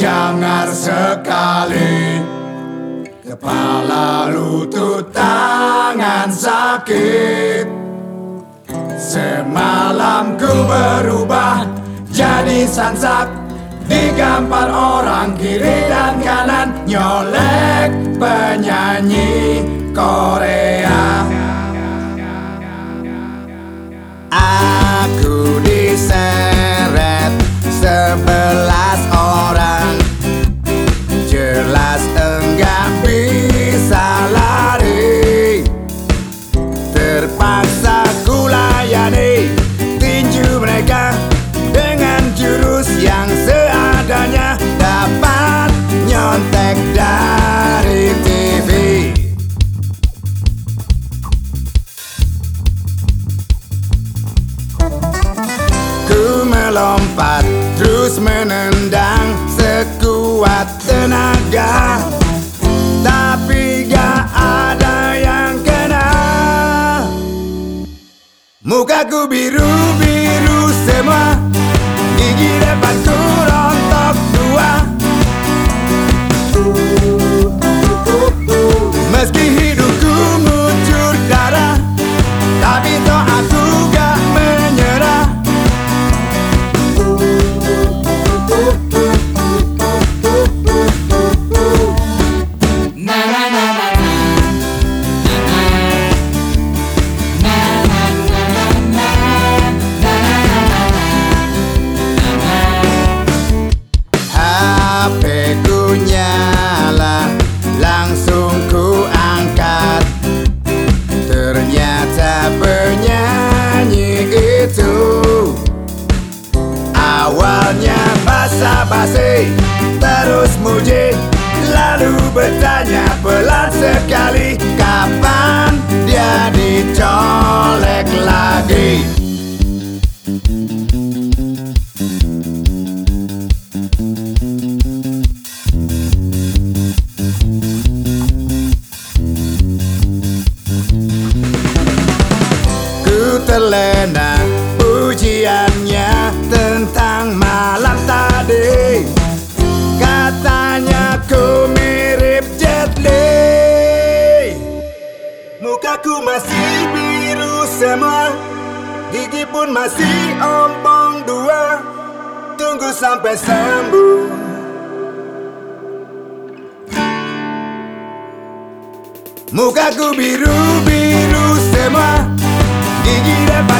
jangan sekali. Kepala, lutut, tangan sakit. Semalam ku berubah jadi sansak, digampar orang kiri dan kanan, nyolek penyanyi Korea. Aku diseret 11 orang, jelas enggak bisa lari. Terpaksa ku layani tinju mereka dengan jurus yang seadanya, dapat nyontek dari TV. Ku melompat terus menendang sekuat tenaga, tapi gak ada yang kena. Mukaku biru-biru semua, gigi depanku rontok dua. Meski hidupku ngucur darah, tapi toh aku gak menyerah. HP ku nyala, langsung ku angkat. Ternyata penyanyi itu awalnya basa-basi, terus muji, lalu bertanya pelan sekali, kapan dia dicolek lagi. Terlena pujiannya tentang malam tadi, katanya ku mirip Jet Li. Mukaku masih biru semua, gigi pun masih ompong dua. Tunggu sampai sembuh. Mukaku biru-biru semua, gigi depan